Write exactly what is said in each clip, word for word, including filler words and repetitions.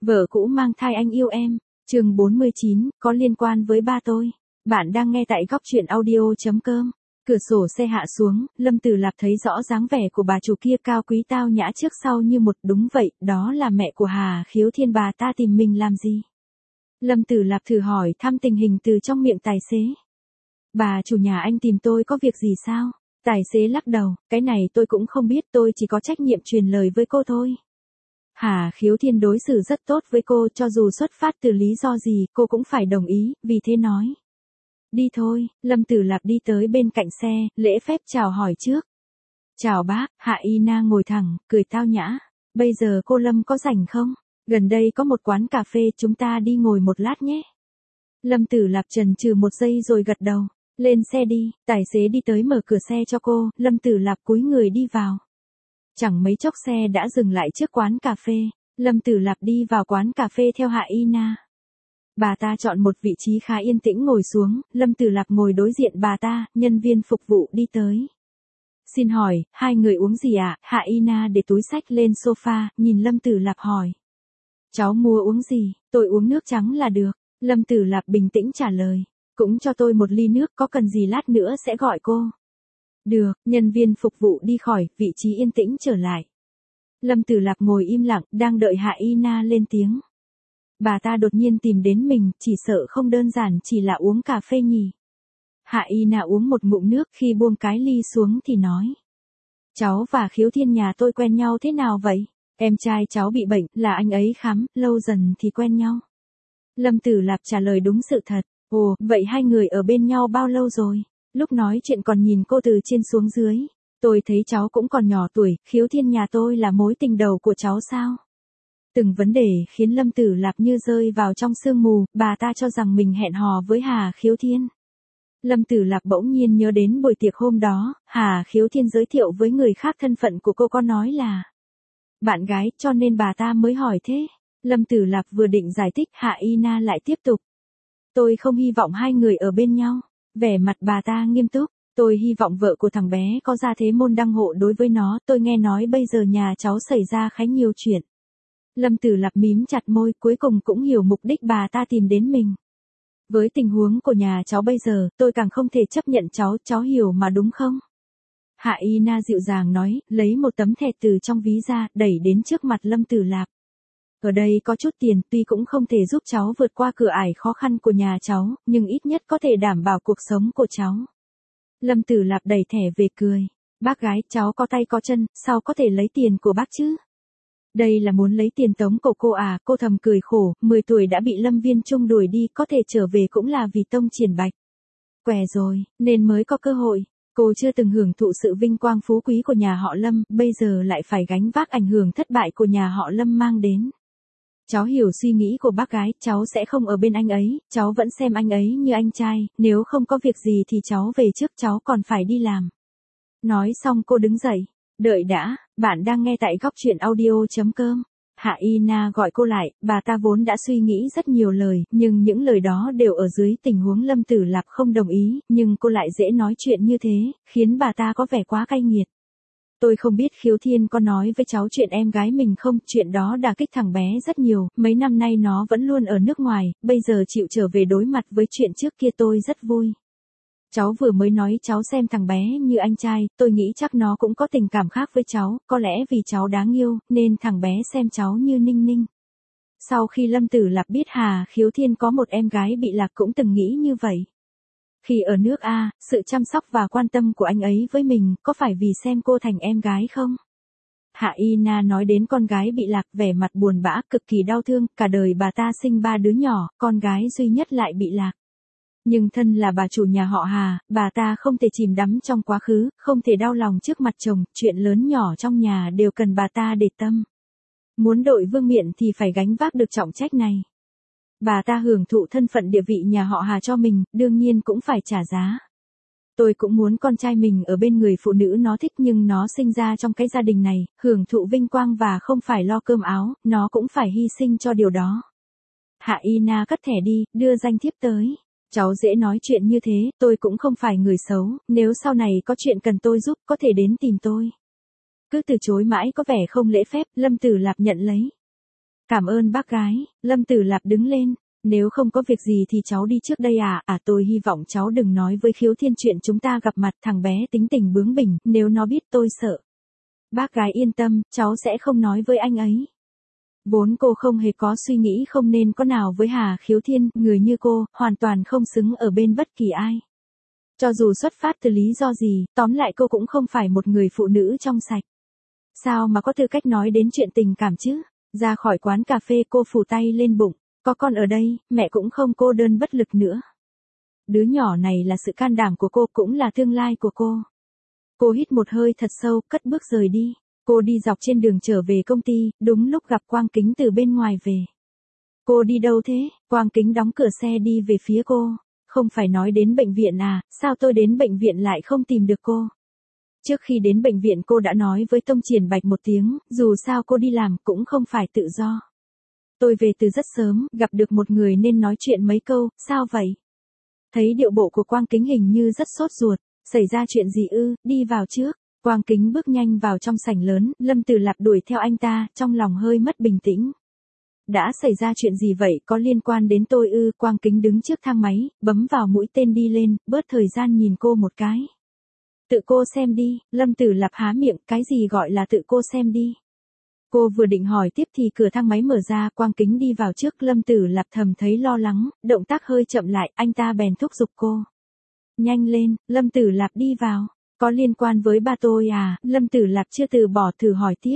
Vợ cũ mang thai anh yêu em. Chương bốn mươi chín, có liên quan với ba tôi. Bạn đang nghe tại góc truyện audio chấm com. Cửa sổ xe hạ xuống, Lâm Tử Lạp thấy rõ dáng vẻ của bà chủ kia cao quý tao nhã trước sau như một, đúng vậy, đó là mẹ của Hà Khiếu Thiên. Bà ta tìm mình làm gì? Lâm Tử Lạp thử hỏi thăm tình hình từ trong miệng tài xế. Bà chủ nhà anh tìm tôi có việc gì sao? Tài xế lắc đầu, cái này tôi cũng không biết, tôi chỉ có trách nhiệm truyền lời với cô thôi. Hà Khiếu Thiên đối xử rất tốt với cô, cho dù xuất phát từ lý do gì, cô cũng phải đồng ý, vì thế nói. Đi thôi. Lâm Tử Lạp đi tới bên cạnh xe, lễ phép chào hỏi trước. Chào bác. Hạ Y Na ngồi thẳng, cười tao nhã. Bây giờ cô Lâm có rảnh không? Gần đây có một quán cà phê, chúng ta đi ngồi một lát nhé. Lâm Tử Lạp chần chừ một giây rồi gật đầu. Lên xe đi. Tài xế đi tới mở cửa xe cho cô, Lâm Tử Lạp cúi người đi vào. Chẳng mấy chốc xe đã dừng lại trước quán cà phê. Lâm Tử Lạp đi vào quán cà phê theo Hạ Y Na. Bà ta chọn một vị trí khá yên tĩnh ngồi xuống, Lâm Tử Lạp ngồi đối diện bà ta, nhân viên phục vụ đi tới. Xin hỏi, hai người uống gì ạ? À? Hạ Y Na để túi xách lên sofa, nhìn Lâm Tử Lạp hỏi. Cháu mua uống gì? Tôi uống nước trắng là được. Lâm Tử Lạp bình tĩnh trả lời. Cũng cho tôi một ly nước, có cần gì lát nữa sẽ gọi cô. Được, nhân viên phục vụ đi khỏi, vị trí yên tĩnh trở lại. Lâm Tử Lạp ngồi im lặng, đang đợi Hạ Y Na lên tiếng. Bà ta đột nhiên tìm đến mình, chỉ sợ không đơn giản chỉ là uống cà phê nhỉ. Hạ Y Na uống một ngụm nước, khi buông cái ly xuống thì nói. Cháu và Khiếu Thiên nhà tôi quen nhau thế nào vậy? Em trai cháu bị bệnh, là anh ấy khám, lâu dần thì quen nhau. Lâm Tử Lạp trả lời đúng sự thật. Ồ, vậy hai người ở bên nhau bao lâu rồi? Lúc nói chuyện còn nhìn cô từ trên xuống dưới. Tôi thấy cháu cũng còn nhỏ tuổi, Khiếu Thiên nhà tôi là mối tình đầu của cháu sao? Từng vấn đề khiến Lâm Tử Lạp như rơi vào trong sương mù, bà ta cho rằng mình hẹn hò với Hà Khiếu Thiên. Lâm Tử Lạp bỗng nhiên nhớ đến buổi tiệc hôm đó, Hà Khiếu Thiên giới thiệu với người khác thân phận của cô, có nói là bạn gái, cho nên bà ta mới hỏi thế. Lâm Tử Lạp vừa định giải thích, Hạ Y Na lại tiếp tục. Tôi không hy vọng hai người ở bên nhau. Vẻ mặt bà ta nghiêm túc. Tôi hy vọng vợ của thằng bé có ra thế môn đăng hộ đối với nó, tôi nghe nói bây giờ nhà cháu xảy ra khá nhiều chuyện. Lâm Tử Lạp mím chặt môi, cuối cùng cũng hiểu mục đích bà ta tìm đến mình. Với tình huống của nhà cháu bây giờ, tôi càng không thể chấp nhận cháu, cháu hiểu mà đúng không? Hạ Y Na dịu dàng nói, lấy một tấm thẻ từ trong ví ra, đẩy đến trước mặt Lâm Tử Lạp. Ở đây có chút tiền, tuy cũng không thể giúp cháu vượt qua cửa ải khó khăn của nhà cháu, nhưng ít nhất có thể đảm bảo cuộc sống của cháu. Lâm Tử Lạp đẩy thẻ về cười. Bác gái, cháu có tay có chân, sao có thể lấy tiền của bác chứ? Đây là muốn lấy tiền tống của cô à? Cô thầm cười khổ, mười tuổi đã bị Lâm Viên Trung đuổi đi, có thể trở về cũng là vì tông triển bạch. Què rồi, nên mới có cơ hội. Cô chưa từng hưởng thụ sự vinh quang phú quý của nhà họ Lâm, bây giờ lại phải gánh vác ảnh hưởng thất bại của nhà họ Lâm mang đến. Cháu hiểu suy nghĩ của bác gái, cháu sẽ không ở bên anh ấy, cháu vẫn xem anh ấy như anh trai, nếu không có việc gì thì cháu về trước, cháu còn phải đi làm. Nói xong cô đứng dậy. Đợi đã, bạn đang nghe tại góc truyện audio chấm com. Hạ Y Na gọi cô lại, bà ta vốn đã suy nghĩ rất nhiều lời, nhưng những lời đó đều ở dưới tình huống Lâm Tử Lạp không đồng ý, nhưng cô lại dễ nói chuyện như thế, khiến bà ta có vẻ quá cay nghiệt. Tôi không biết Khiếu Thiên có nói với cháu chuyện em gái mình không, chuyện đó đả kích thằng bé rất nhiều, mấy năm nay nó vẫn luôn ở nước ngoài, bây giờ chịu trở về đối mặt với chuyện trước kia tôi rất vui. Cháu vừa mới nói cháu xem thằng bé như anh trai, tôi nghĩ chắc nó cũng có tình cảm khác với cháu, có lẽ vì cháu đáng yêu, nên thằng bé xem cháu như Ninh Ninh. Sau khi Lâm Tử Lạp biết Hà Khiếu Thiên có một em gái bị lạc cũng từng nghĩ như vậy. Khi ở nước A, sự chăm sóc và quan tâm của anh ấy với mình, có phải vì xem cô thành em gái không? Hạ Y Na nói đến con gái bị lạc, vẻ mặt buồn bã, cực kỳ đau thương, cả đời bà ta sinh ba đứa nhỏ, con gái duy nhất lại bị lạc. Nhưng thân là bà chủ nhà họ Hà, bà ta không thể chìm đắm trong quá khứ, không thể đau lòng trước mặt chồng, chuyện lớn nhỏ trong nhà đều cần bà ta để tâm. Muốn đội vương miện thì phải gánh vác được trọng trách này. Bà ta hưởng thụ thân phận địa vị nhà họ Hà cho mình, đương nhiên cũng phải trả giá. Tôi cũng muốn con trai mình ở bên người phụ nữ nó thích, nhưng nó sinh ra trong cái gia đình này, hưởng thụ vinh quang và không phải lo cơm áo, nó cũng phải hy sinh cho điều đó. Hạ Y Na cất thẻ đi, đưa danh thiếp tới. Cháu dễ nói chuyện như thế, tôi cũng không phải người xấu, nếu sau này có chuyện cần tôi giúp, có thể đến tìm tôi. Cứ từ chối mãi có vẻ không lễ phép, Lâm Tử Lạp nhận lấy. Cảm ơn bác gái, Lâm Tử Lạp đứng lên. Nếu không có việc gì thì cháu đi trước đây à, à tôi hy vọng cháu đừng nói với Khiếu Thiên chuyện chúng ta gặp mặt, thằng bé tính tình bướng bỉnh, nếu nó biết tôi sợ. Bác gái yên tâm, cháu sẽ không nói với anh ấy. Vốn cô không hề có suy nghĩ không nên có nào với Hà Khiếu Thiên, người như cô, hoàn toàn không xứng ở bên bất kỳ ai. Cho dù xuất phát từ lý do gì, tóm lại cô cũng không phải một người phụ nữ trong sạch. Sao mà có tư cách nói đến chuyện tình cảm chứ? Ra khỏi quán cà phê cô phủ tay lên bụng. Có con ở đây, mẹ cũng không cô đơn bất lực nữa. Đứa nhỏ này là sự can đảm của cô, cũng là tương lai của cô. Cô hít một hơi thật sâu, cất bước rời đi. Cô đi dọc trên đường trở về công ty, đúng lúc gặp Quang Kính từ bên ngoài về. Cô đi đâu thế? Quang Kính đóng cửa xe đi về phía cô. Không phải nói đến bệnh viện à, sao tôi đến bệnh viện lại không tìm được cô? Trước khi đến bệnh viện cô đã nói với Tông Triển Bạch một tiếng, dù sao cô đi làm cũng không phải tự do. Tôi về từ rất sớm, gặp được một người nên nói chuyện mấy câu, sao vậy? Thấy điệu bộ của Quang Kính hình như rất sốt ruột, xảy ra chuyện gì ư, đi vào trước. Quang Kính bước nhanh vào trong sảnh lớn, Lâm Tử Lạp đuổi theo anh ta, trong lòng hơi mất bình tĩnh. Đã xảy ra chuyện gì vậy, có liên quan đến tôi ư? Quang Kính đứng trước thang máy, bấm vào mũi tên đi lên, bớt thời gian nhìn cô một cái. Tự cô xem đi, Lâm Tử Lạp há miệng, cái gì gọi là tự cô xem đi? Cô vừa định hỏi tiếp thì cửa thang máy mở ra, Quang Kính đi vào trước, Lâm Tử Lạp thầm thấy lo lắng, động tác hơi chậm lại, anh ta bèn thúc giục cô. Nhanh lên, Lâm Tử Lạp đi vào. Có liên quan với ba tôi à? Lâm Tử Lạp chưa từ bỏ thử hỏi tiếp.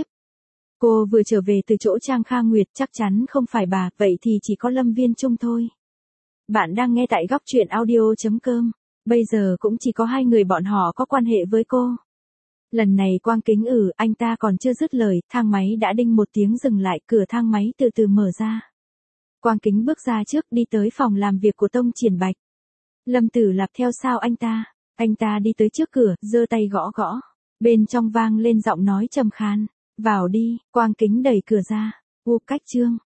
Cô vừa trở về từ chỗ Trang Kha Nguyệt, chắc chắn không phải bà, vậy thì chỉ có Lâm Viên Trung thôi. Bạn đang nghe tại góc truyện audio chấm com. Bây giờ cũng chỉ có hai người bọn họ có quan hệ với cô. Lần này Quang Kính ử, anh ta còn chưa dứt lời, thang máy đã đinh một tiếng dừng lại, cửa thang máy từ từ mở ra. Quang Kính bước ra trước, đi tới phòng làm việc của Tông Triển Bạch. Lâm Tử Lạp theo sau anh ta. Anh ta đi tới trước cửa, giơ tay gõ gõ. Bên trong vang lên giọng nói trầm khan. Vào đi, Quang Kính đẩy cửa ra. U cách chương.